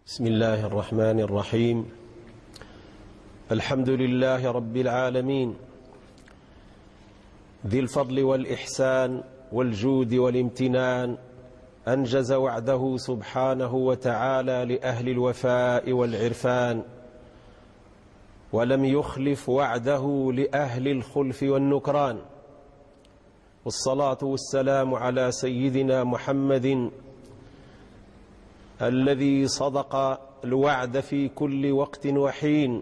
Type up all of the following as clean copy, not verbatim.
بسم الله الرحمن الرحيم. الحمد لله رب العالمين ذي الفضل والإحسان والجود والامتنان، أنجز وعده سبحانه وتعالى لأهل الوفاء والعرفان، ولم يخلف وعده لأهل الخلف والنكران. والصلاة والسلام على سيدنا محمد الذي صدق الوعد في كل وقت وحين،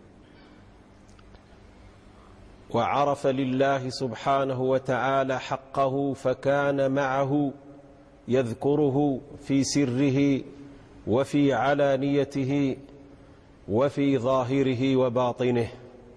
وعرف لله سبحانه وتعالى حقه فكان معه يذكره في سره وفي علانيته وفي ظاهره وباطنه،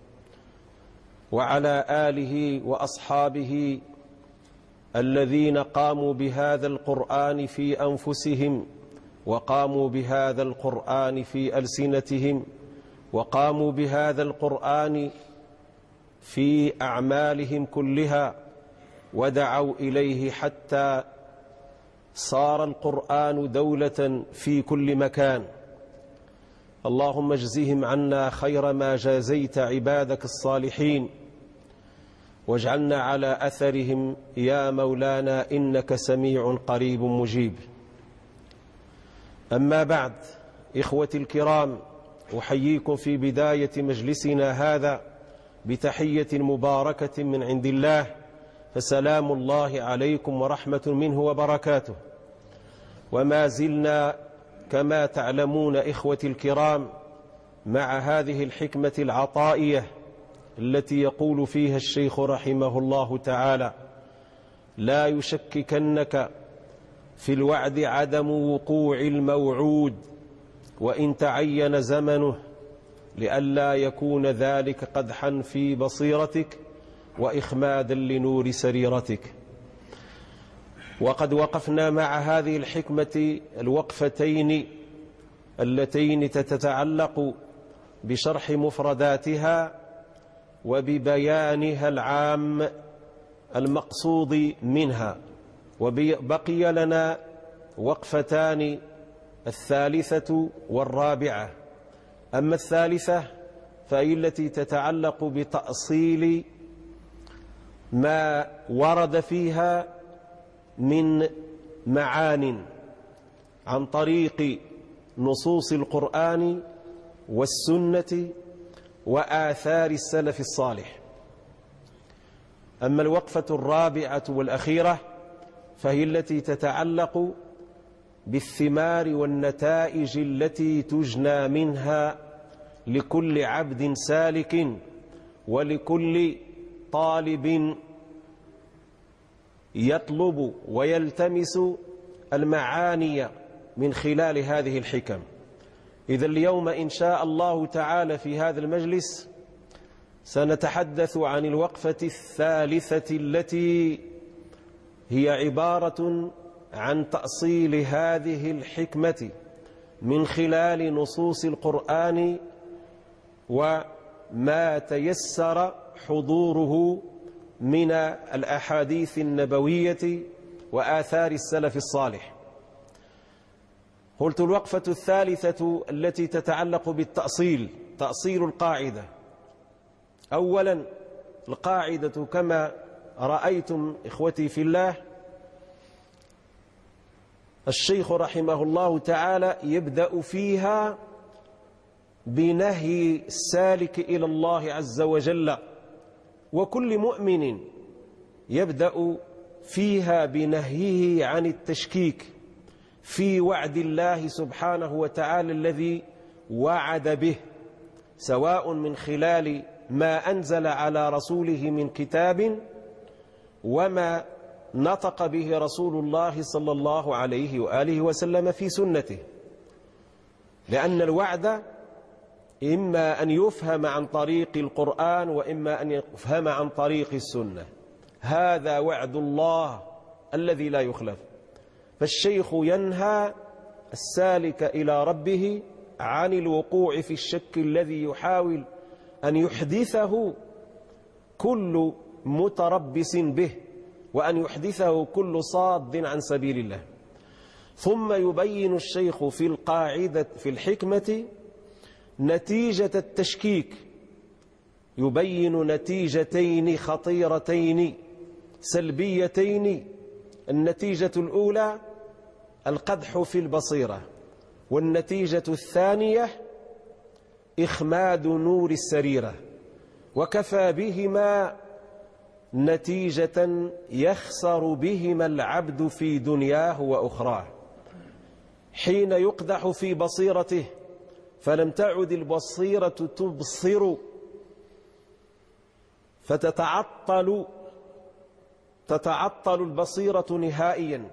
وعلى آله وأصحابه الذين قاموا بهذا القرآن في أنفسهم، وقاموا بهذا القرآن في ألسنتهم، وقاموا بهذا القرآن في أعمالهم كلها، ودعوا إليه حتى صار القرآن دولة في كل مكان. اللهم اجزهم عنا خير ما جازيت عبادك الصالحين، واجعلنا على أثرهم يا مولانا إنك سميع قريب مجيب. أما بعد، إخوتي الكرام، أحييكم في بداية مجلسنا هذا بتحية مباركة من عند الله، فسلام الله عليكم ورحمة منه وبركاته. وما زلنا كما تعلمون إخوتي الكرام مع هذه الحكمة العطائية التي يقول فيها الشيخ رحمه الله تعالى: لا يشككنك في الوعد عدم وقوع الموعود وإن تعين زمنه، لئلا يكون ذلك قدحا في بصيرتك وإخمادا لنور سريرتك. وقد وقفنا مع هذه الحكمة الوقفتين اللتين تتعلق بشرح مفرداتها وببيانها العام المقصود منها، وبقي لنا وقفتان، الثالثة والرابعة. أما الثالثة فهي التي تتعلق بتأصيل ما ورد فيها من معان عن طريق نصوص القرآن والسنة وآثار السلف الصالح. أما الوقفة الرابعة والأخيرة فهي التي تتعلق بالثمار والنتائج التي تجنى منها لكل عبد سالك ولكل طالب يطلب ويلتمس المعاني من خلال هذه الحكم. إذا اليوم إن شاء الله تعالى في هذا المجلس سنتحدث عن الوقفة الثالثة التي هي عبارة عن تأصيل هذه الحكمة من خلال نصوص القرآن وما تيسر حضوره من الأحاديث النبوية وآثار السلف الصالح. قلت الوقفة الثالثة التي تتعلق بالتأصيل، تأصيل القاعدة. أولا، القاعدة كما رأيتم إخوتي في الله، الشيخ رحمه الله تعالى يبدأ فيها بنهي السالك إلى الله عز وجل، وكل مؤمن يبدأ فيها بنهيه عن التشكيك في وعد الله سبحانه وتعالى الذي وعد به، سواء من خلال ما أنزل على رسوله من كتاب وما نطق به رسول الله صلى الله عليه وآله وسلم في سنته. لأن الوعد إما أن يفهم عن طريق القرآن وإما أن يفهم عن طريق السنة. هذا وعد الله الذي لا يخلف. فالشيخ ينهى السالك إلى ربه عن الوقوع في الشك الذي يحاول أن يحدثه كل متربص به، وأن يحدثه كل صاد عن سبيل الله. ثم يبين الشيخ في القاعدة في الحكمة نتيجة التشكيك، يبين نتيجتين خطيرتين سلبيتين. النتيجة الأولى القدح في البصيرة، والنتيجة الثانية إخماد نور السريرة، وكفى بهما نتيجة يخسر بهما العبد في دنياه وأخراه. حين يقدح في بصيرته فلم تعد البصيرة تبصر، فتتعطل البصيرة نهائيا،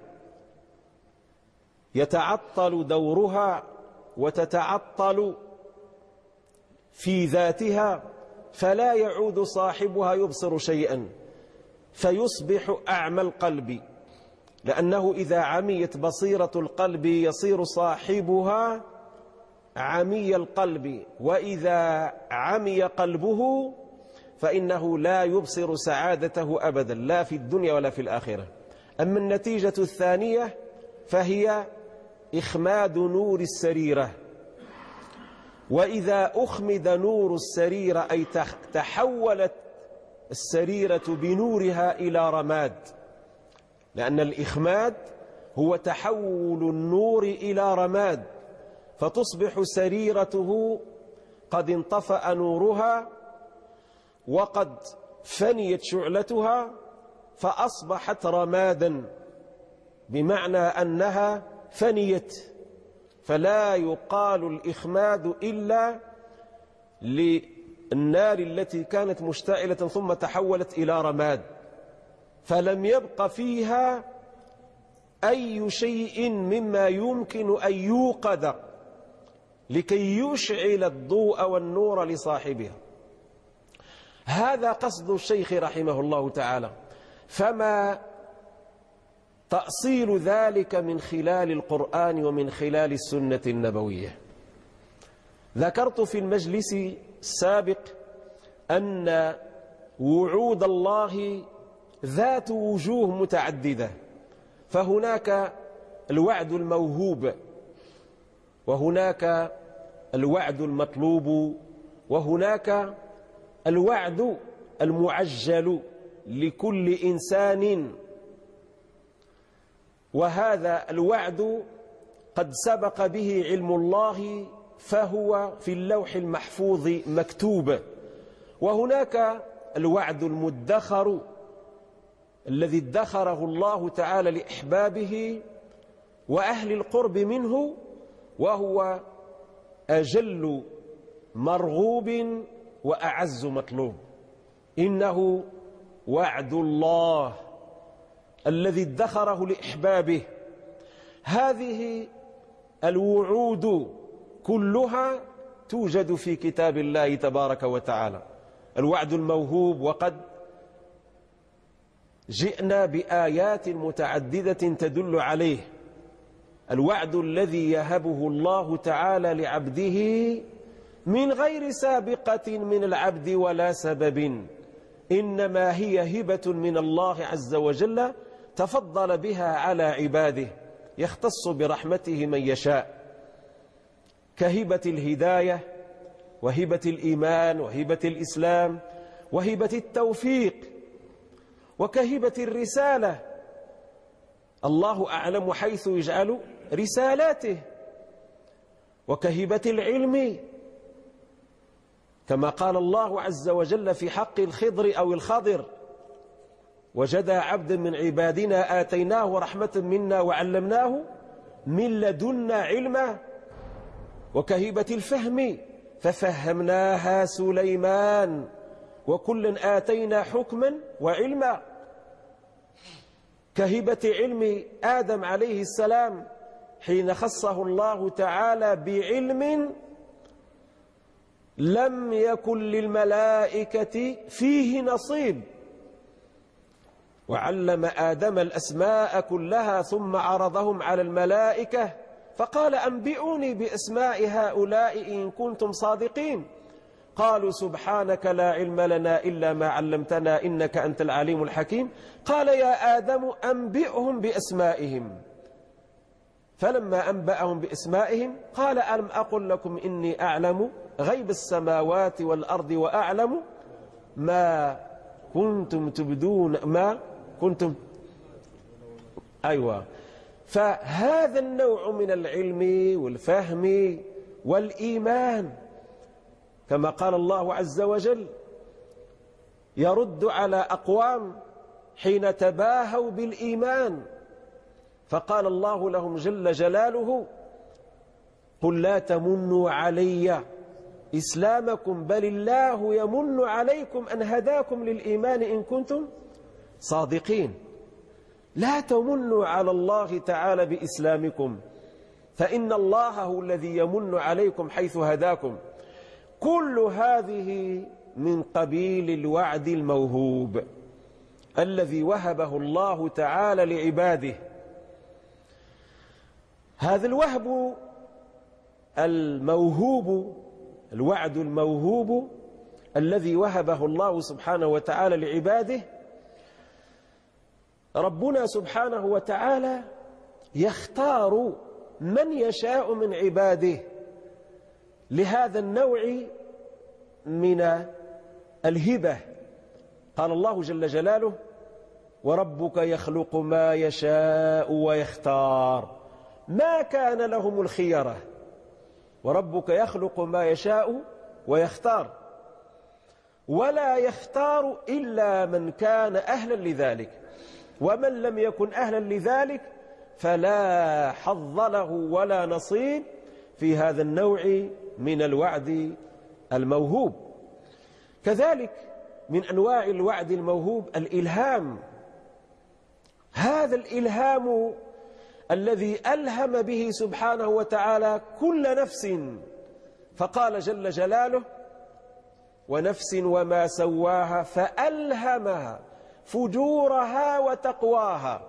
يتعطل دورها وتتعطل في ذاتها، فلا يعود صاحبها يبصر شيئا، فيصبح أعمى القلب، لأنه إذا عميت بصيرة القلب يصير صاحبها عمي القلب، وإذا عمي قلبه فإنه لا يبصر سعادته أبدا، لا في الدنيا ولا في الآخرة. أما النتيجة الثانية فهي إخماد نور السريرة، وإذا أخمد نور السريرة أي تحولت السريرة بنورها إلى رماد، لأن الإخماد هو تحول النور إلى رماد، فتصبح سريرته قد انطفأ نورها وقد فنيت شعلتها، فأصبحت رمادا، بمعنى أنها فنيت. فلا يقال الإخماد إلا للنار التي كانت مشتعلة ثم تحولت إلى رماد، فلم يبق فيها أي شيء مما يمكن أن يوقد لكي يشعل الضوء والنور لصاحبها. هذا قصد الشيخ رحمه الله تعالى، فما تأصيل ذلك من خلال القرآن ومن خلال السنة النبوية؟ ذكرت في المجلس السابق أن وعود الله ذات وجوه متعددة، فهناك الوعد الموهوب، وهناك الوعد المطلوب، وهناك الوعد المعجل لكل إنسان. وهذا الوعد قد سبق به علم الله، فهو في اللوح المحفوظ مكتوب. وهناك الوعد المدخر الذي ادخره الله تعالى لأحبابه وأهل القرب منه، وهو أجل مرغوب وأعز مطلوب. إنه وعد الله الذي ادخره لإحبابه. هذه الوعود كلها توجد في كتاب الله تبارك وتعالى. الوعد الموهوب، وقد جئنا بآيات متعددة تدل عليه. الوعد الذي يهبه الله تعالى لعبده من غير سابقة من العبد ولا سبب، إنما هي هبة من الله عز وجل تفضل بها على عباده، يختص برحمته من يشاء، كهبة الهداية وهبة الإيمان وهبة الإسلام وهبة التوفيق وكهبة الرسالة. الله أعلم حيث يجعل رسالاته، وكهبة العلم، كما قال الله عز وجل في حق الخضر أو الخضر: وجد عبدا من عبادنا آتيناه رحمة منا وعلمناه من لدنا علما. وكهبة الفهم، ففهمناها سليمان وكلا آتينا حكما وعلما. كهبة علم آدم عليه السلام حين خصه الله تعالى بعلم لم يكن للملائكة فيه نصيب، وعلم آدم الأسماء كلها ثم عرضهم على الملائكة فقال: أنبئوني بأسماء هؤلاء إن كنتم صادقين. قالوا: سبحانك لا علم لنا إلا ما علمتنا إنك أنت العليم الحكيم. قال: يا آدم أنبئهم بأسمائهم، فلما أنبأهم بأسمائهم قال ألم أقل لكم إني أعلم غيب السماوات والأرض وأعلم ما كنتم تبدون ما كنتم. أيوة. فهذا النوع من العلم والفهم والإيمان كما قال الله عز وجل يرد على أقوام حين تباهوا بالإيمان، فقال الله لهم جل جلاله قل لا تمنوا علي إسلامكم بل الله يمن عليكم أن هداكم للإيمان إن كنتم صادقين. لا تمنوا على الله تعالى بإسلامكم، فإن الله هو الذي يمن عليكم حيث هداكم. كل هذه من قبيل الوعد الموهوب الذي وهبه الله تعالى لعباده. هذا الوهب الموهوب، الوعد الموهوب الذي وهبه الله سبحانه وتعالى لعباده، ربنا سبحانه وتعالى يختار من يشاء من عباده لهذا النوع من الهبة. قال الله جل جلاله وربك يخلق ما يشاء ويختار ما كان لهم الخيرة. وربك يخلق ما يشاء ويختار ولا يختار إلا من كان أهلا لذلك، ومن لم يكن أهلا لذلك فلا حظ له ولا نصيب في هذا النوع من الوعد الموهوب. كذلك من أنواع الوعد الموهوب الإلهام. هذا الإلهام الذي ألهم به سبحانه وتعالى كل نفس، فقال جل جلاله ونفس وما سواها فألهمها فجورها وتقواها.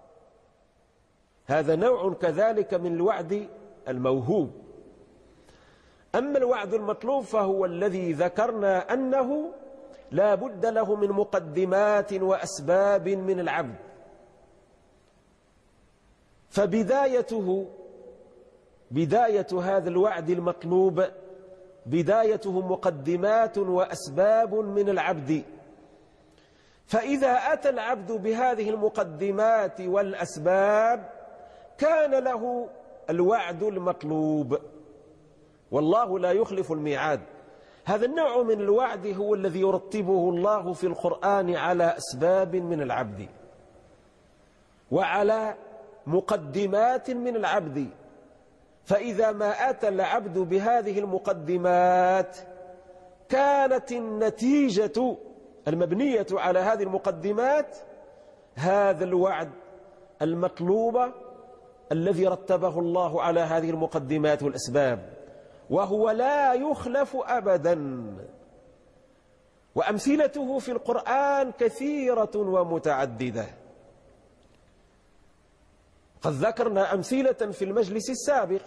هذا نوع كذلك من الوعد الموهوب. أما الوعد المطلوب فهو الذي ذكرنا أنه لا بد له من مقدمات وأسباب من العبد، بداية هذا الوعد المطلوب بدايته مقدمات وأسباب من العبد. فإذا أتى العبد بهذه المقدمات والأسباب كان له الوعد المطلوب، والله لا يخلف الميعاد. هذا النوع من الوعد هو الذي يرتبه الله في القرآن على أسباب من العبد وعلى مقدمات من العبد. فإذا ما أتى العبد بهذه المقدمات كانت النتيجة المبنية على هذه المقدمات هذا الوعد المطلوب الذي رتبه الله على هذه المقدمات والأسباب، وهو لا يخلف أبدا. وأمثلته في القرآن كثيرة ومتعددة، قد ذكرنا أمثلة في المجلس السابق.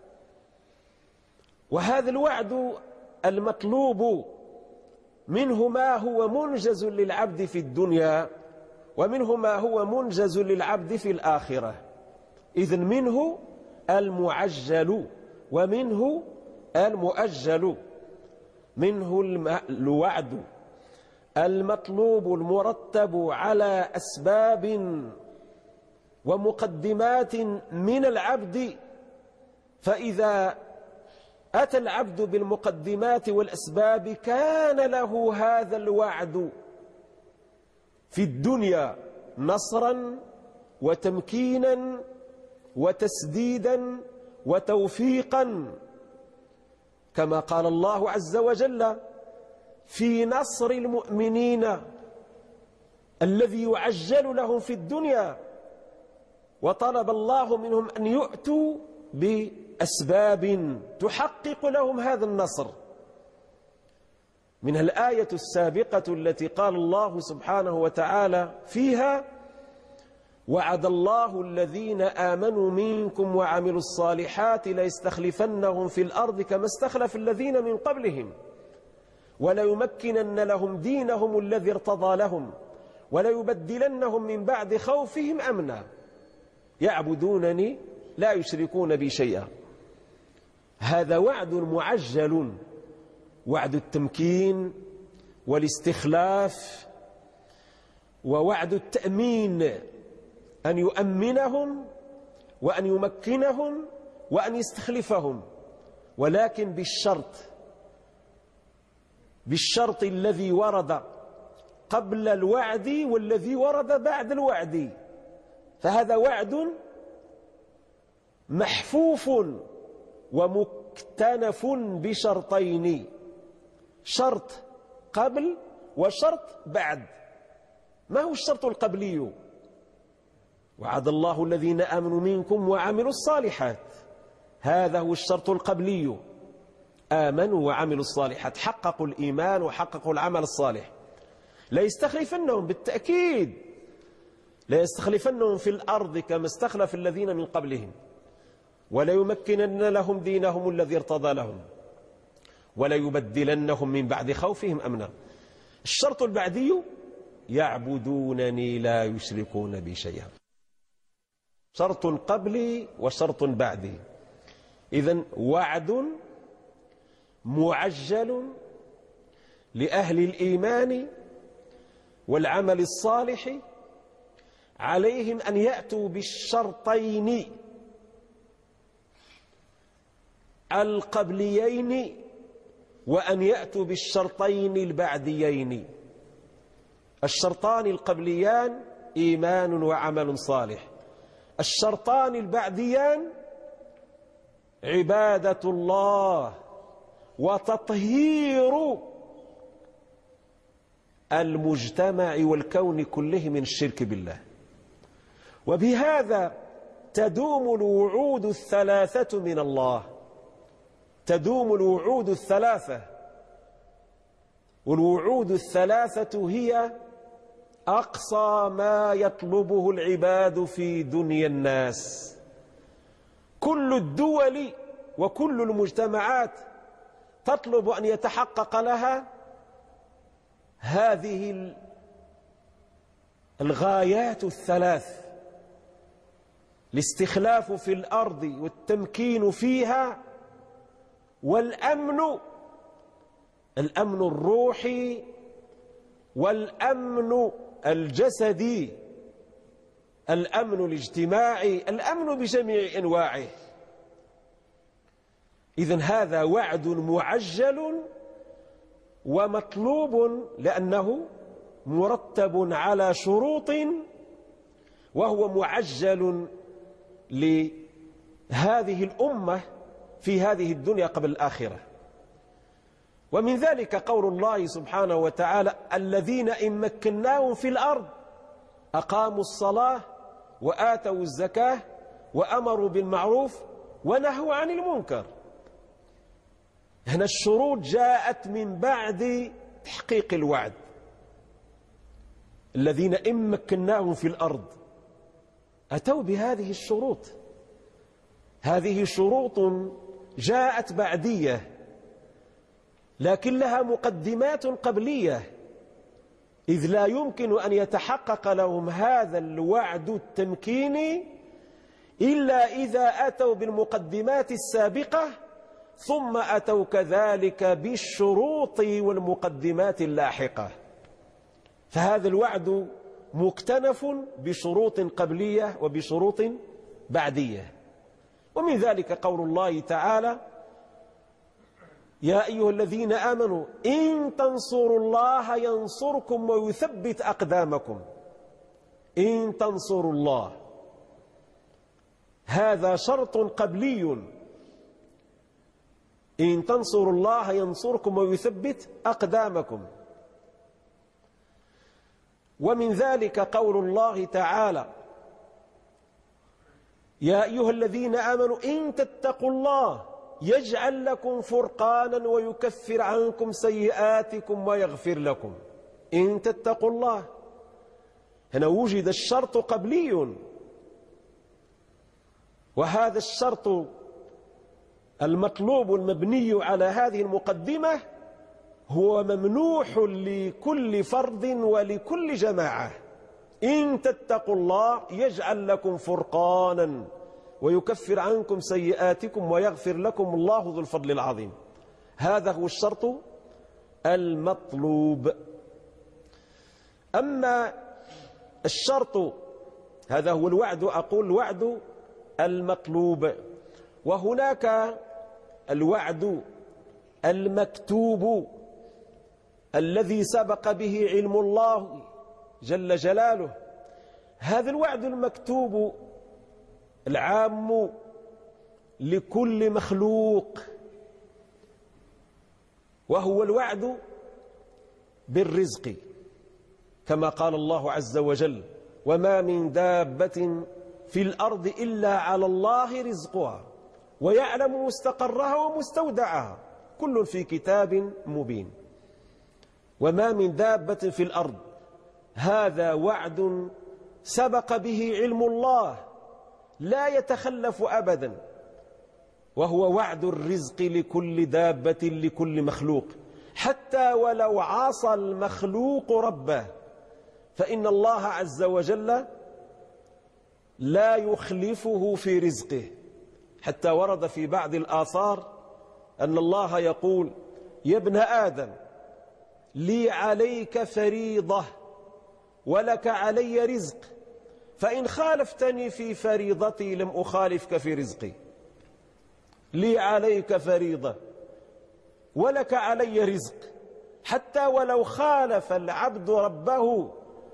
وهذا الوعد المطلوب منه ما هو منجز للعبد في الدنيا ومنه ما هو منجز للعبد في الآخرة. إذن منه المعجل ومنه المؤجل. منه الوعد المطلوب المرتب على أسباب ومقدمات من العبد، فإذا أتى العبد بالمقدمات والأسباب كان له هذا الوعد في الدنيا نصرا وتمكينا وتسديدا وتوفيقا، كما قال الله عز وجل في نصر المؤمنين الذي يعجل لهم في الدنيا، وطلب الله منهم أن يؤتوا بأسباب تحقق لهم هذا النصر. منها الآية السابقة التي قال الله سبحانه وتعالى فيها وعد الله الذين آمنوا منكم وعملوا الصالحات ليستخلفنهم في الأرض كما استخلف الذين من قبلهم وليمكنن لهم دينهم الذي ارتضى لهم وليبدلنهم من بعد خوفهم أمنا يعبدونني لا يشركون بي شيئا. هذا وعد معجل، وعد التمكين والاستخلاف ووعد التأمين، أن يؤمنهم وأن يمكنهم وأن يستخلفهم، ولكن بالشرط الذي ورد قبل الوعد والذي ورد بعد الوعد. فهذا وعد محفوف ومكتنف بشرطين، شرط قبل وشرط بعد. ما هو الشرط القبلي؟ وعد الله الذين آمنوا منكم وعملوا الصالحات، هذا هو الشرط القبلي. آمنوا وعملوا الصالحات، حققوا الإيمان وحققوا العمل الصالح. لا يستخلفنهم بالتأكيد، لا يستخلفنهم في الأرض كما استخلف الذين من قبلهم، ولا يمكنن لهم دينهم الذي ارتضى لهم، ولا يبدلنهم من بعد خوفهم أمنا. الشرط البعدي: يعبدونني لا يشركون بي شيئا. شرط قبلي وشرط بعدي. إذن وعد معجل لأهل الإيمان والعمل الصالح، عليهم أن يأتوا بالشرطين القبليين وأن يأتوا بالشرطين البعديين. الشرطان القبليان إيمان وعمل صالح، الشرطان البعديان عبادة الله وتطهير المجتمع والكون كله من الشرك بالله. وبهذا تدوم الوعود الثلاثة من الله، تدوم الوعود الثلاثة. والوعود الثلاثة هي أقصى ما يطلبه العباد في دنيا الناس. كل الدول وكل المجتمعات تطلب أن يتحقق لها هذه الغايات الثلاث: الاستخلاف في الأرض والتمكين فيها، والأمن، الأمن الروحي والأمن الجسدي، الأمن الاجتماعي، الأمن بجميع أنواعه. إذن هذا وعد معجل ومطلوب، لأنه مرتب على شروط، وهو معجل لهذه الأمة في هذه الدنيا قبل الآخرة. ومن ذلك قول الله سبحانه وتعالى: الذين إن مكناهم في الأرض أقاموا الصلاة وآتوا الزكاة وأمروا بالمعروف ونهوا عن المنكر. هنا الشروط جاءت من بعد تحقيق الوعد. الذين إن مكناهم في الأرض أتوا بهذه الشروط. هذه شروط جاءت بعدية، لكن لها مقدمات قبلية، إذ لا يمكن أن يتحقق لهم هذا الوعد التمكيني إلا إذا أتوا بالمقدمات السابقة، ثم أتوا كذلك بالشروط والمقدمات اللاحقة. فهذا الوعد مكتنف بشروط قبلية وبشروط بعدية. ومن ذلك قول الله تعالى: يا أيها الذين آمنوا إن تنصروا الله ينصركم ويثبت أقدامكم. إن تنصروا الله، هذا شرط قبلي. إن تنصروا الله ينصركم ويثبت أقدامكم. ومن ذلك قول الله تعالى: يا أيها الذين آمنوا إن تتقوا الله يجعل لكم فرقانا ويكفر عنكم سيئاتكم ويغفر لكم. إن تتقوا الله، هنا وجد الشرط قبلي، وهذا الشرط المطلوب المبني على هذه المقدمة هو ممنوح لكل فرد ولكل جماعة. إن تتقوا الله يجعل لكم فرقانا ويكفر عنكم سيئاتكم ويغفر لكم الله ذو الفضل العظيم. هذا هو الشرط المطلوب. أما الشرط، هذا هو الوعد، أقول الوعد المطلوب. وهناك الوعد المكتوب الذي سبق به علم الله جل جلاله. هذا الوعد المكتوب العام لكل مخلوق، وهو الوعد بالرزق، كما قال الله عز وجل: وما من دابة في الأرض إلا على الله رزقها ويعلم مستقرها ومستودعها كل في كتاب مبين. وما من دابة في الأرض، هذا وعد سبق به علم الله لا يتخلف أبدا، وهو وعد الرزق لكل دابة لكل مخلوق، حتى ولو عصى المخلوق ربه فإن الله عز وجل لا يخلفه في رزقه. حتى ورد في بعض الآثار أن الله يقول: يا ابن آدم لي عليك فريضة ولك علي رزق، فإن خالفتني في فريضتي لم أخالفك في رزقي. لي عليك فريضة ولك علي رزق، حتى ولو خالف العبد ربه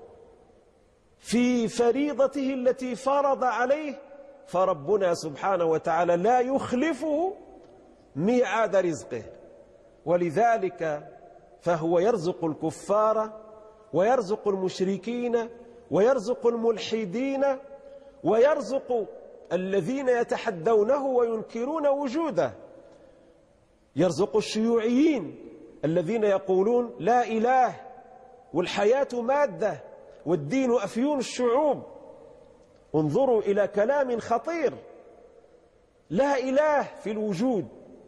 في فريضته التي فرض عليه فربنا سبحانه وتعالى لا يخلفه ميعاد رزقه. ولذلك فهو يرزق الكفار ويرزق المشركين ويرزق الملحدين ويرزق الذين يتحدونه وينكرون وجوده. يرزق الشيوعيين الذين يقولون لا إله والحياة مادة والدين أفيون الشعوب. انظروا إلى كلام خطير: لا إله في الوجود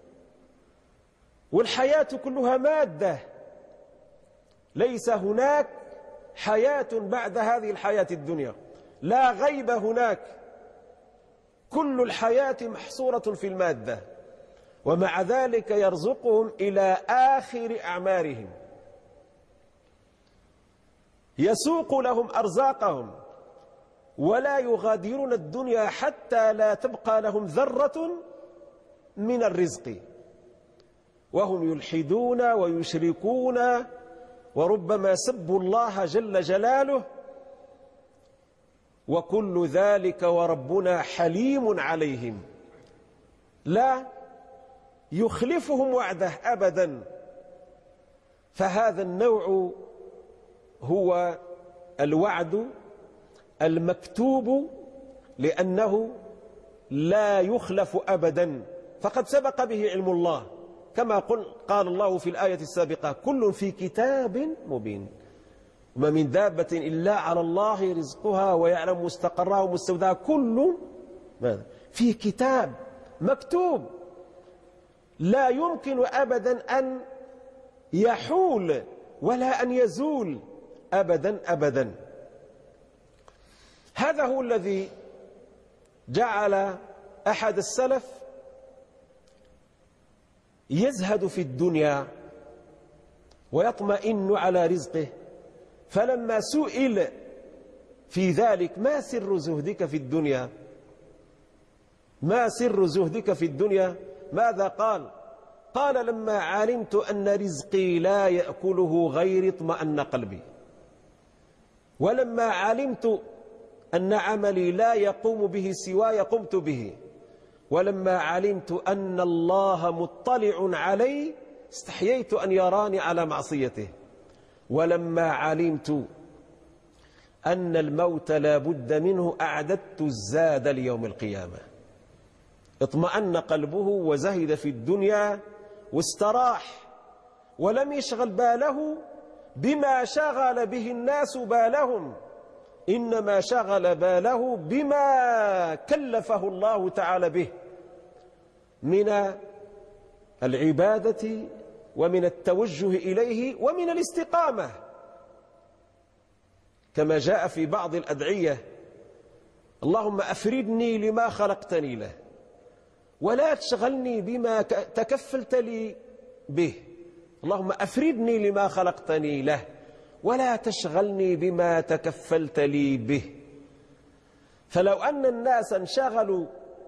والحياة كلها مادة، ليس هناك حياة بعد هذه الحياة الدنيا، لا غيب هناك، كل الحياة محصورة في المادة. ومع ذلك يرزقهم إلى آخر أعمارهم، يسوق لهم أرزاقهم ولا يغادرون الدنيا حتى لا تبقى لهم ذرة من الرزق، وهم يلحدون ويشركون وربما سبوا الله جل جلاله، وكل ذلك وربنا حليم عليهم لا يخلفهم وعده أبدا. فهذا النوع هو الوعد المكتوب، لأنه لا يخلف أبدا، فقد سبق به علم الله، كما قال الله في الآية السابقة: كل في كتاب مبين. وما من دابة إلا على الله رزقها ويعلم مستقرها ومستودعها كل في كتاب مكتوب، لا يمكن أبدا أن يحول ولا أن يزول أبدا أبدا. هذا هو الذي جعل أحد السلف يزهد في الدنيا ويطمئن على رزقه، فلما سئل في ذلك: ما سر زهدك في الدنيا؟ ما سر زهدك في الدنيا؟ ماذا قال؟ قال: لما علمت أن رزقي لا يأكله غيري اطمأن قلبي، ولما علمت أن عملي لا يقوم به سواي قمت به، ولما علمت أن الله مطلع علي استحييت أن يراني على معصيته، ولما علمت أن الموت لا بد منه أعددت الزاد ليوم القيامة. اطمأن قلبه وزهد في الدنيا واستراح، ولم يشغل باله بما شغل به الناس بالهم، إنما شغل باله بما كلفه الله تعالى به من العبادة ومن التوجه إليه ومن الاستقامة، كما جاء في بعض الأدعية: اللهم أفردني لما خلقتني له ولا تشغلني بما تكفلت لي به. اللهم أفردني لما خلقتني له ولا تشغلني بما تكفلت لي به. فلو أن الناس انشغلوا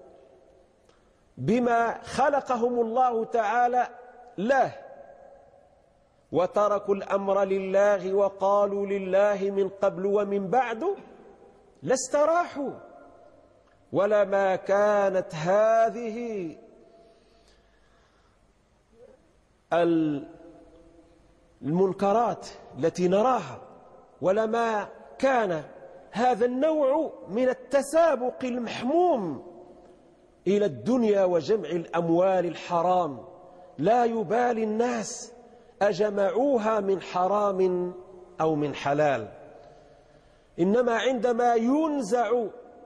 بما خلقهم الله تعالى له وتركوا الأمر لله وقالوا لله من قبل ومن بعد لاستراحوا، ولما كانت هذه المنكرات التي نراها، ولما كان هذا النوع من التسابق المحموم إلى الدنيا وجمع الأموال الحرام، لا يبالي الناس أجمعوها من حرام أو من حلال. إنما عندما ينزع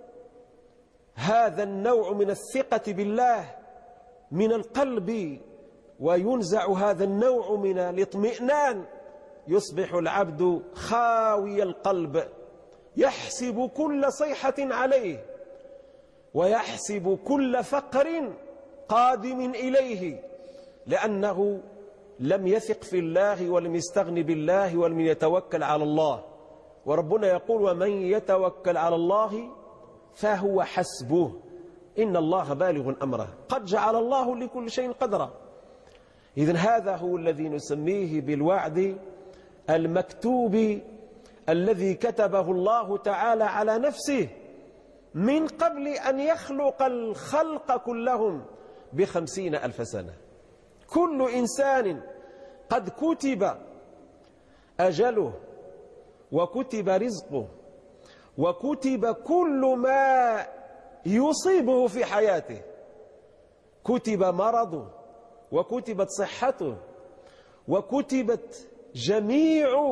هذا النوع من الثقة بالله من القلب وينزع هذا النوع من الاطمئنان، يصبح العبد خاوي القلب، يحسب كل صيحة عليه ويحسب كل فقر قادم إليه، لأنه لم يثق في الله ولم يستغن بالله ولم يتوكل على الله. وربنا يقول: ومن يتوكل على الله فهو حسبه إن الله بالغ أمره قد جعل الله لكل شيء قدرا. إذن هذا هو الذي نسميه بالوعد المكتوب الذي كتبه الله تعالى على نفسه من قبل أن يخلق الخلق كلهم ب50,000 سنة. كل إنسان قد كتب أجله وكتب رزقه وكتب كل ما يصيبه في حياته، كتب مرضه وكتبت صحته وكتبت جميع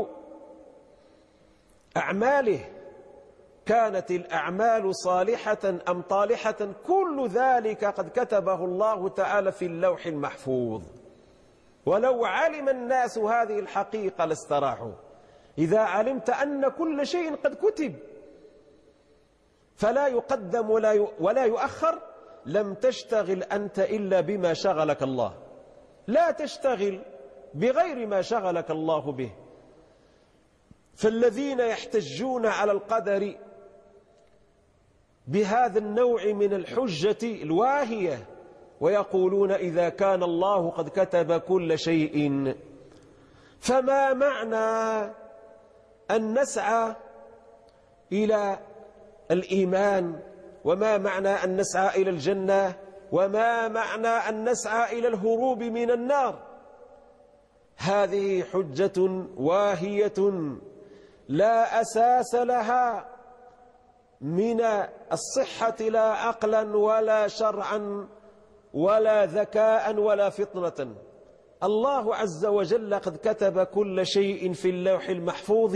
أعماله، كانت الأعمال صالحة أم طالحة، كل ذلك قد كتبه الله تعالى في اللوح المحفوظ. ولو علم الناس هذه الحقيقة لاستراحوا. إذا علمت أن كل شيء قد كتب فلا يقدم ولا يؤخر، لم تشتغل أنت إلا بما شغلك الله، لا تشتغل بغير ما شغلك الله به. فالذين يحتجون على القدر بهذا النوع من الحجة الواهية ويقولون إذا كان الله قد كتب كل شيء، فما معنى أن نسعى إلى الإيمان؟ وما معنى أن نسعى إلى الجنة؟ وما معنى أن نسعى إلى الهروب من النار؟ هذه حجة واهية لا أساس لها من الصحة، لا عقلا ولا شرعا ولا ذكاء ولا فطنة. الله عز وجل قد كتب كل شيء في اللوح المحفوظ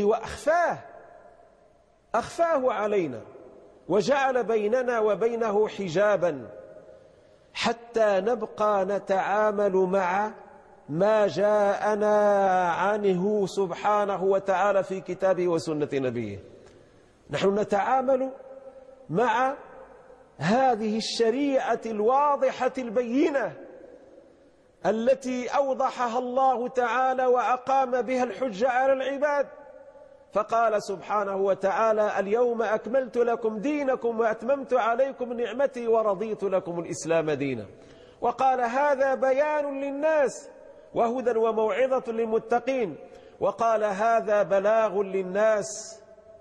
أخفاه علينا، وجعل بيننا وبينه حجابا حتى نبقى نتعامل مع ما جاءنا عنه سبحانه وتعالى في كتابه وسنة نبيه. نحن نتعامل مع هذه الشريعة الواضحة البينة التي أوضحها الله تعالى وأقام بها الحجة على العباد، فقال سبحانه وتعالى: اليوم أكملت لكم دينكم وأتممت عليكم نعمتي ورضيت لكم الإسلام دينا. وقال: هذا بيان للناس وهدى وموعظة للمتقين. وقال: هذا بلاغ للناس،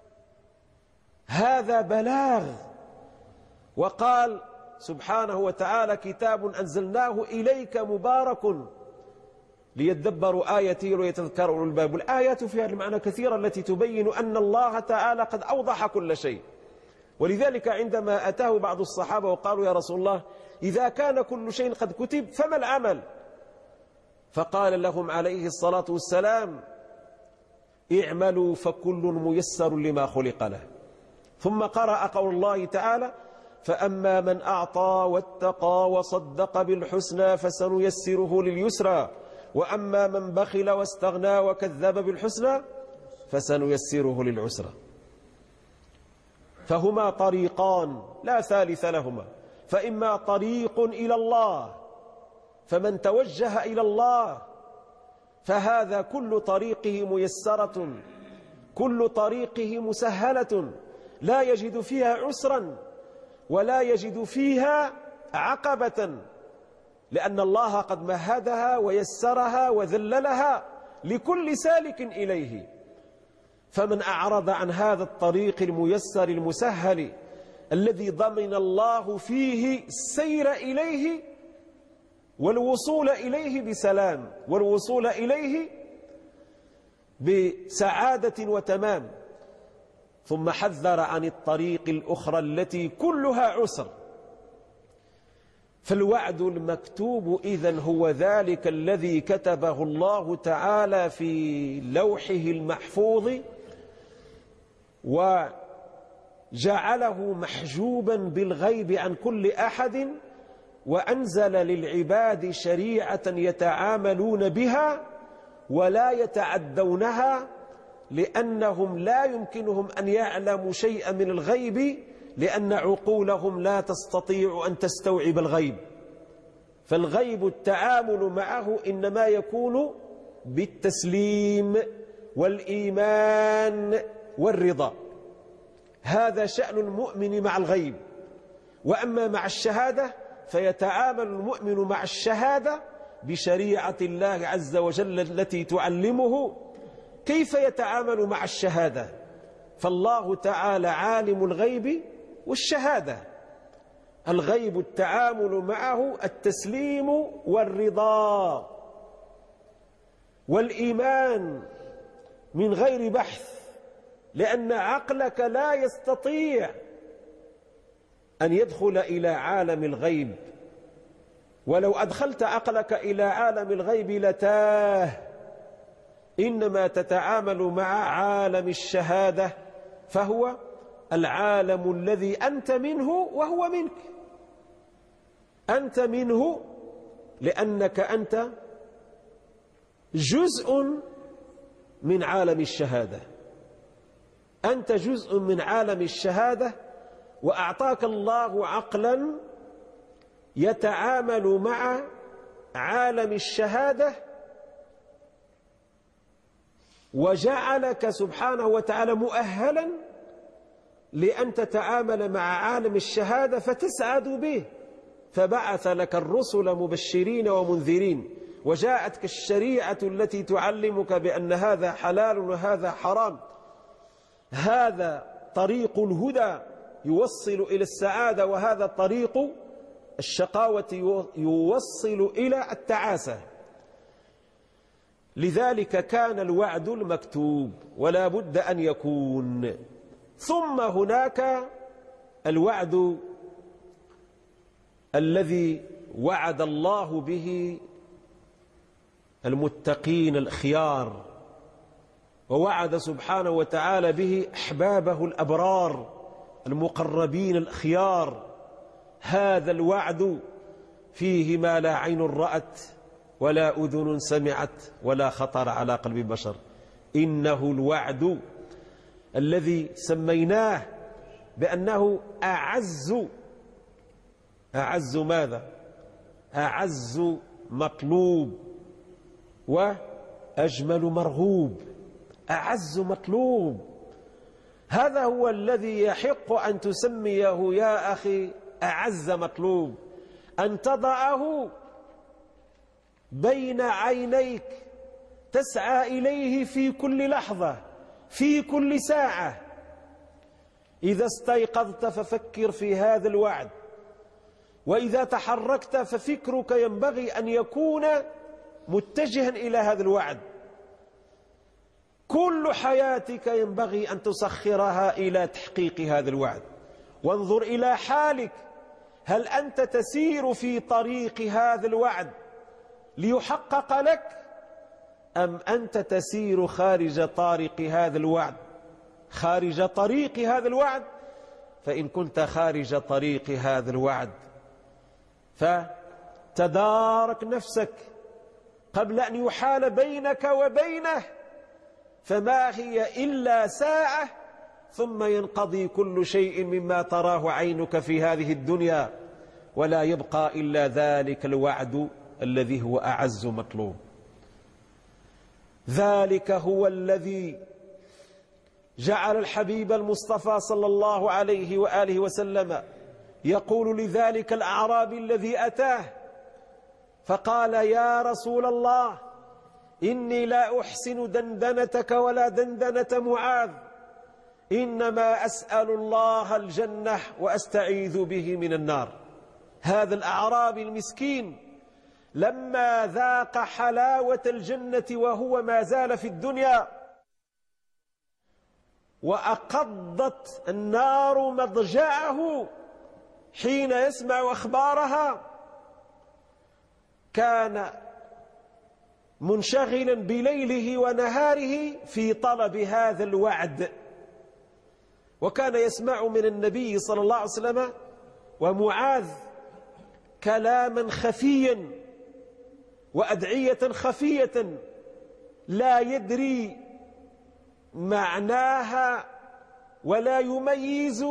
هذا بلاغ. وقال سبحانه وتعالى: كتاب أنزلناه إليك مبارك ليدبروا آياته ويتذكروا أولو الألباب. والآيات فيها المعنى كثيرة التي تبين أن الله تعالى قد أوضح كل شيء. ولذلك عندما أتاه بعض الصحابة وقالوا: يا رسول الله، إذا كان كل شيء قد كتب فما العمل؟ فقال لهم عليه الصلاة والسلام: اعملوا فكل ميسر لما خلق له. ثم قرأ قول الله تعالى: فأما من أعطى واتقى وصدق بالحسنى فسنيسره لليسرى وأما من بخل واستغنى وكذب بالحسنى فسنيسره للعسرى. فهما طريقان لا ثالث لهما، فإما طريق إلى الله، فمن توجه إلى الله فهذا كل طريقه ميسرة، كل طريقه مسهلة، لا يجد فيها عسرا ولا يجد فيها عقبة، لأن الله قد مهدها ويسرها وذللها لكل سالك إليه. فمن أعرض عن هذا الطريق الميسر المسهل الذي ضمن الله فيه السير إليه والوصول إليه بسلام، والوصول إليه بسعادة وتمام، ثم حذر عن الطريق الأخرى التي كلها عسر. فالوعد المكتوب إذن هو ذلك الذي كتبه الله تعالى في لوحه المحفوظ وجعله محجوبا بالغيب عن كل أحد، وأنزل للعباد شريعة يتعاملون بها ولا يتعدونها، لأنهم لا يمكنهم أن يعلموا شيئا من الغيب، لأن عقولهم لا تستطيع أن تستوعب الغيب. فالغيب التعامل معه إنما يكون بالتسليم والإيمان والرضا، هذا شأن المؤمن مع الغيب. وأما مع الشهادة فيتعامل المؤمن مع الشهادة بشريعة الله عز وجل التي تعلمه كيف يتعامل مع الشهادة. فالله تعالى عالم الغيب والشهادة، الغيب التعامل معه التسليم والرضا والإيمان من غير بحث، لأن عقلك لا يستطيع أن يدخل إلى عالم الغيب، ولو أدخلت عقلك إلى عالم الغيب لتاه. إنما تتعامل مع عالم الشهادة، فهو العالم الذي أنت منه وهو منك. أنت منه لأنك أنت جزء من عالم الشهادة، أنت جزء من عالم الشهادة، وأعطاك الله عقلا يتعامل مع عالم الشهادة، وجعلك سبحانه وتعالى مؤهلا لأن تتعامل مع عالم الشهادة فتسعد به. فبعث لك الرسل مبشرين ومنذرين، وجاءتك الشريعة التي تعلمك بأن هذا حلال وهذا حرام، هذا طريق الهدى يوصل إلى السعادة، وهذا طريق الشقاوة يوصل إلى التعاسة. لذلك كان الوعد المكتوب ولا بد أن يكون. ثم هناك الوعد الذي وعد الله به المتقين الأخيار، ووعد سبحانه وتعالى به أحبابه الأبرار المقربين الأخيار. هذا الوعد فيه ما لا عين رأت ولا أذن سمعت ولا خطر على قلب بشر. إنه الوعد الذي سميناه بأنه أعز ماذا؟ أعز مطلوب وأجمل مرغوب. أعز مطلوب، هذا هو الذي يحق أن تسميه يا أخي أعز مطلوب، أن تضعه بين عينيك تسعى إليه في كل لحظة في كل ساعة. إذا استيقظت ففكر في هذا الوعد، وإذا تحركت ففكرك ينبغي أن يكون متجها إلى هذا الوعد. كل حياتك ينبغي أن تسخرها إلى تحقيق هذا الوعد. وانظر إلى حالك، هل أنت تسير في طريق هذا الوعد ليحقق لك، أم أنت تسير خارج طريق هذا الوعد، خارج طريق هذا الوعد؟ فإن كنت خارج طريق هذا الوعد فتدارك نفسك قبل أن يحال بينك وبينه، فما هي إلا ساعة ثم ينقضي كل شيء مما تراه عينك في هذه الدنيا، ولا يبقى إلا ذلك الوعد الذي هو أعز مطلوب. ذلك هو الذي جعل الحبيب المصطفى صلى الله عليه وآله وسلم يقول لذلك الأعرابي الذي أتاه فقال: يا رسول الله، إني لا أحسن دندنتك ولا دندنة معاذ، إنما أسأل الله الجنة وأستعيذ به من النار. هذا الأعرابي المسكين لما ذاق حلاوة الجنة وهو ما زال في الدنيا وأقضت النار مضجعه حين يسمع أخبارها، كان منشغلا بليله ونهاره في طلب هذا الوعد، وكان يسمع من النبي صلى الله عليه وسلم ومعاذ كلاما خفيا وأدعية خفية لا يدري معناها ولا يميز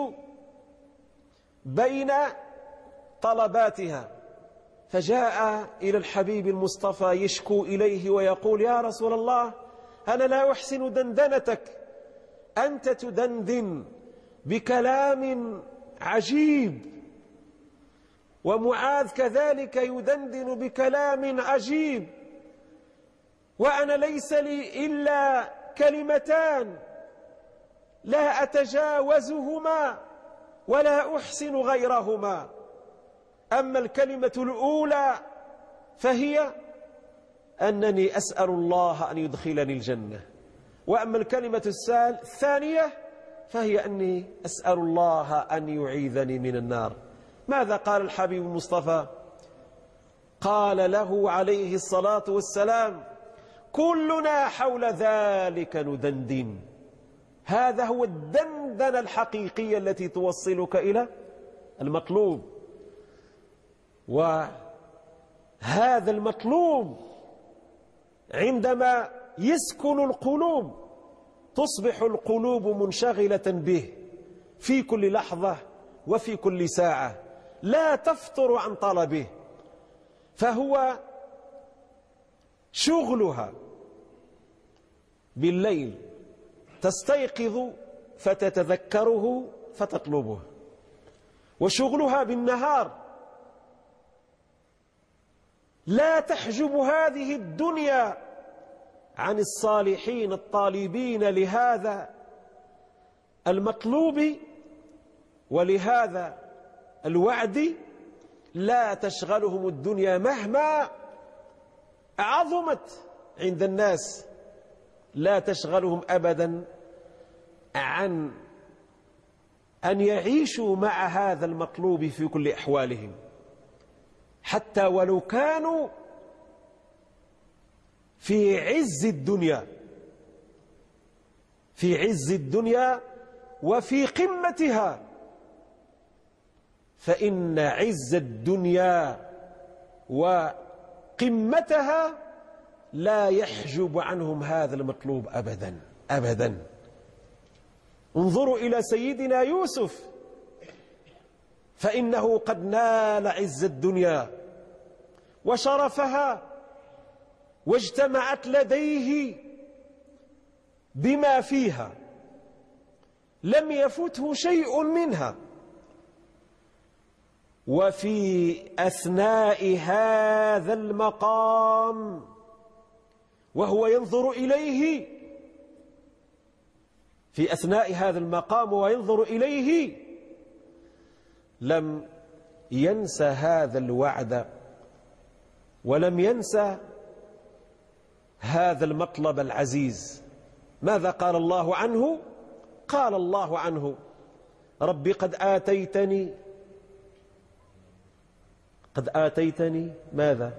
بين طلباتها. فجاء إلى الحبيب المصطفى يشكو إليه ويقول: يا رسول الله، أنا لا أحسن دندنتك، أنت تدندن بكلام عجيب، ومعاذ كذلك يدندن بكلام عجيب، وأنا ليس لي إلا كلمتان لا أتجاوزهما ولا أحسن غيرهما. أما الكلمة الأولى فهي أنني أسأل الله أن يدخلني الجنة، وأما الكلمة الثانية فهي أني أسأل الله أن يعيذني من النار. ماذا قال الحبيب المصطفى؟ قال له عليه الصلاة والسلام: كلنا حول ذلك ندندن. هذا هو الدندنة الحقيقية التي توصلك إلى المطلوب، وهذا المطلوب عندما يسكن القلوب تصبح القلوب منشغلة به في كل لحظة وفي كل ساعة، لا تفتر عن طلبه، فهو شغلها بالليل تستيقظ فتتذكره فتطلبه، وشغلها بالنهار لا تحجب هذه الدنيا عن الصالحين الطالبين لهذا المطلوب ولهذا الوعد. لا تشغلهم الدنيا مهما عظمت عند الناس، لا تشغلهم أبدا عن أن يعيشوا مع هذا المطلوب في كل أحوالهم، حتى ولو كانوا في عز الدنيا، في عز الدنيا وفي قمتها، فإن عز الدنيا وقمتها لا يحجب عنهم هذا المطلوب أبدا أبدا. انظروا إلى سيدنا يوسف، فإنه قد نال عز الدنيا وشرفها، واجتمعت لديه بما فيها، لم يفته شيء منها. وفي أثناء هذا المقام وهو ينظر إليه، في أثناء هذا المقام وينظر إليه لم ينسى هذا الوعد، ولم ينسى هذا المطلب العزيز. ماذا قال الله عنه؟ قال الله عنه: رب قد آتيتني ماذا؟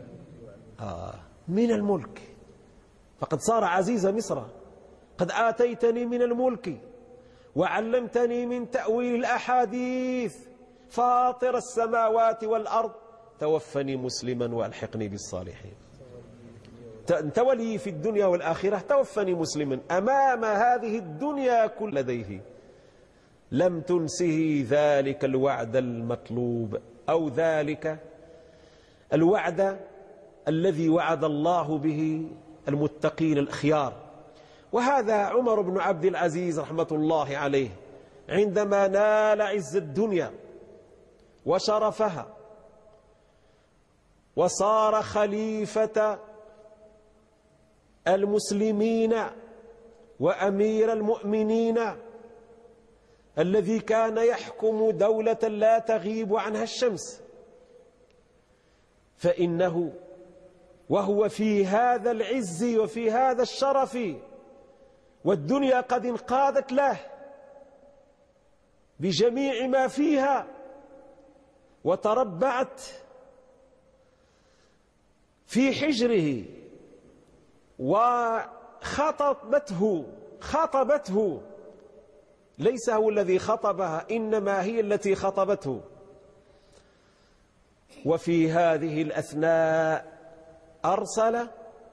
من الملك، فقد صار عزيز مصر. قد آتيتني من الملك وعلمتني من تأويل الأحاديث، فاطر السماوات والأرض، توفني مسلما وألحقني بالصالحين. أنت ولي في الدنيا والآخرة، توفني مسلما. أمام هذه الدنيا كل لديه لم تنسه ذلك الوعد المطلوب، أو ذلك الوعد الذي وعد الله به المتقين الأخيار. وهذا عمر بن عبد العزيز رحمة الله عليه عندما نال عز الدنيا وشرفها وصار خليفة المسلمين وأمير المؤمنين الذي كان يحكم دولة لا تغيب عنها الشمس، فإنه وهو في هذا العز وفي هذا الشرف والدنيا قد انقادت له بجميع ما فيها وتربعت في حجره خطبته، ليس هو الذي خطبها، إنما هي التي خطبته. وفي هذه الأثناء أرسل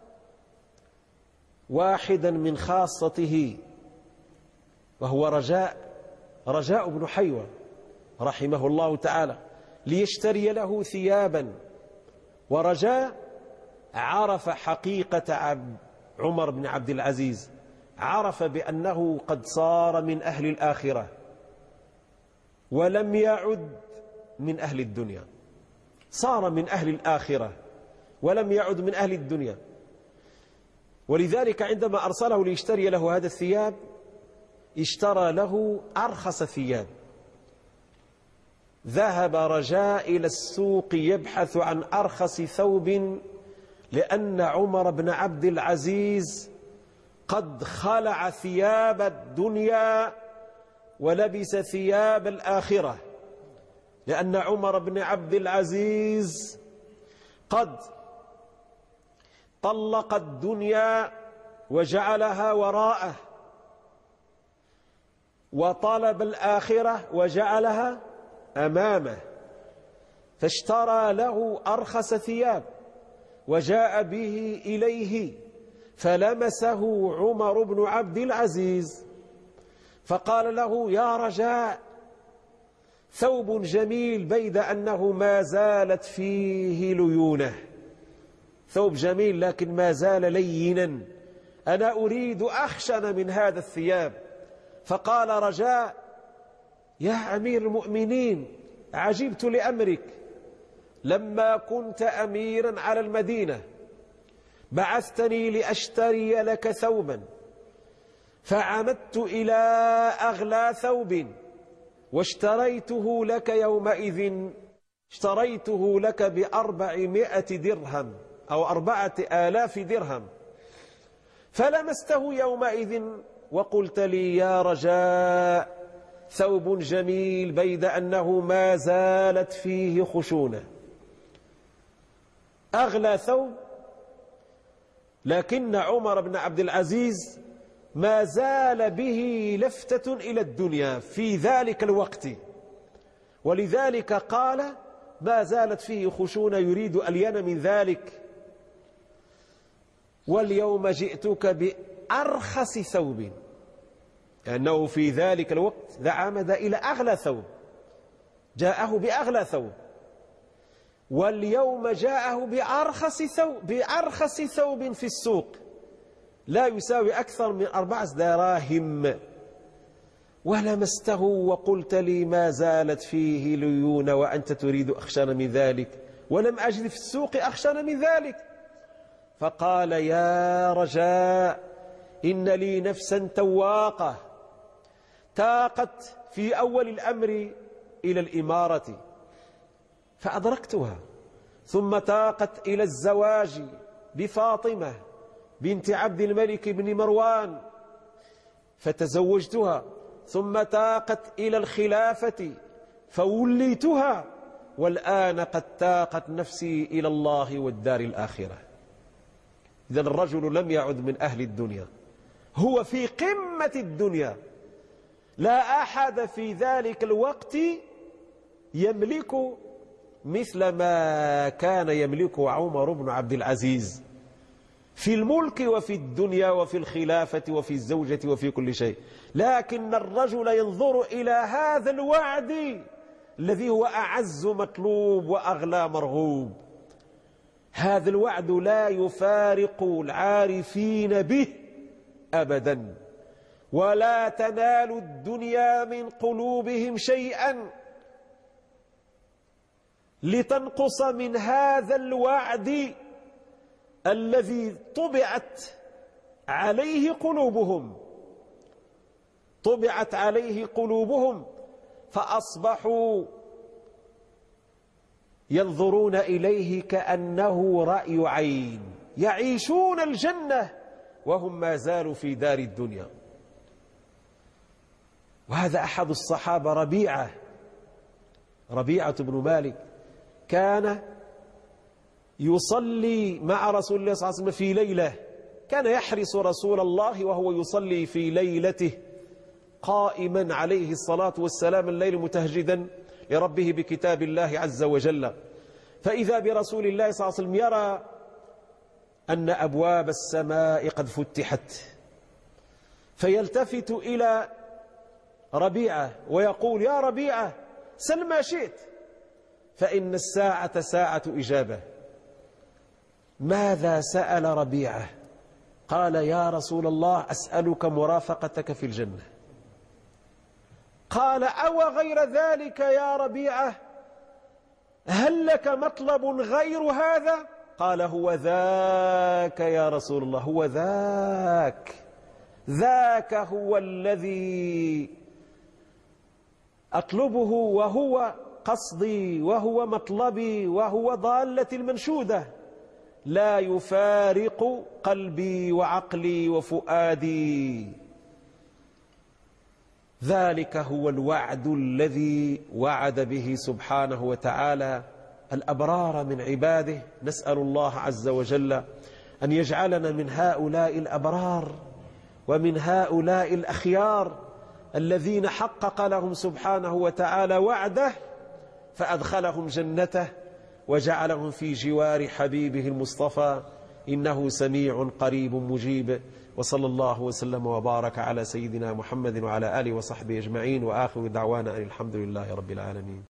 واحدا من خاصته وهو رجاء بن حيوة رحمه الله تعالى ليشتري له ثيابا. ورجاء عرف حقيقة عمر بن عبد العزيز، عرف بأنه قد صار من أهل الآخرة ولم يعد من أهل الدنيا، صار من أهل الآخرة ولم يعد من أهل الدنيا. ولذلك عندما أرسله ليشتري له هذا الثياب اشترى له أرخص ثياب. ذهب رجاء إلى السوق يبحث عن أرخص ثوب، لأن عمر بن عبد العزيز قد خلع ثياب الدنيا ولبس ثياب الآخرة، لأن عمر بن عبد العزيز قد طلق الدنيا وجعلها وراءه، وطلب الآخرة وجعلها أمامه، فاشترى له أرخص ثياب وجاء به إليه، فلمسه عمر بن عبد العزيز فقال له: يا رجاء، ثوب جميل بيد أنه ما زالت فيه ليونة، ثوب جميل لكن ما زال لينا، أنا أريد أخشن من هذا الثياب. فقال رجاء: يا أمير المؤمنين، عجبت لأمرك، لما كنت أميرا على المدينة بعثتني لأشتري لك ثوبا، فعمدت إلى أغلى ثوب واشتريته لك يومئذ، اشتريته لك ب400 درهم أو 4000 درهم، فلمسته يومئذ وقلت لي: يا رجاء، ثوب جميل بيد أنه ما زالت فيه خشونة، أغلى ثوب. لكن عمر بن عبد العزيز ما زال به لفتة إلى الدنيا في ذلك الوقت، ولذلك قال: ما زالت فيه خشونة، يريد ألين من ذلك. واليوم جئتك بأرخص ثوب، لأنه في ذلك الوقت عمد إلى أغلى ثوب، جاءه بأغلى ثوب، واليوم جاءه بأرخص ثوب في السوق لا يساوي أكثر من 4 دراهم، ولمسته وقلت لي: ما زالت فيه ليون وأنت تريد أخشن من ذلك، ولم أجد في السوق أخشن من ذلك. فقال: يا رجاء، إن لي نفسا تواقة تاقت في أول الأمر إلى الإمارة فأدركتها، ثم تاقت إلى الزواج بفاطمة بنت عبد الملك بن مروان فتزوجتها، ثم تاقت إلى الخلافة فوليتها، والآن قد تاقت نفسي إلى الله والدار الآخرة. إذن الرجل لم يعد من أهل الدنيا، هو في قمة الدنيا، لا أحد في ذلك الوقت يملك مثل ما كان يملكه عمر بن عبد العزيز. في الملك وفي الدنيا وفي الخلافة وفي الزوجة وفي كل شيء، لكن الرجل ينظر إلى هذا الوعد الذي هو أعز مطلوب وأغلى مرغوب. هذا الوعد لا يفارق العارفين به أبدا، ولا تنال الدنيا من قلوبهم شيئا لتنقص من هذا الوعد الذي طبعت عليه قلوبهم، فأصبحوا ينظرون إليه كأنه رأي عين، يعيشون الجنة وهم ما زالوا في دار الدنيا. وهذا أحد الصحابة ربيعة بن مالك، كان يصلي مع رسول الله صلى الله عليه وسلم في ليلة، كان يحرس رسول الله وهو يصلي في ليلته قائما عليه الصلاة والسلام الليل متهجدا لربه بكتاب الله عز وجل، فإذا برسول الله صلى الله عليه وسلم يرى أن أبواب السماء قد فتحت، فيلتفت إلى ربيعة ويقول: يا ربيعة سل ما شئت، فإن الساعة ساعة إجابة. ماذا سأل ربيعة؟ قال: يا رسول الله أسألك مرافقتك في الجنة. قال: أو غير ذلك يا ربيعة؟ هل لك مطلب غير هذا؟ قال: هو ذاك يا رسول الله، هو ذاك هو الذي أطلبه، وهو قصدي، وهو مطلبي، وهو ضالتي المنشودة، لا يفارق قلبي وعقلي وفؤادي. ذلك هو الوعد الذي وعد به سبحانه وتعالى الأبرار من عباده. نسأل الله عز وجل أن يجعلنا من هؤلاء الأبرار ومن هؤلاء الأخيار الذين حقق لهم سبحانه وتعالى وعده فأدخلهم جنته وجعلهم في جوار حبيبه المصطفى، إنه سميع قريب مجيب. وصلى الله وسلم وبارك على سيدنا محمد وعلى آله وصحبه أجمعين، وآخر دعوانا أن الحمد لله رب العالمين.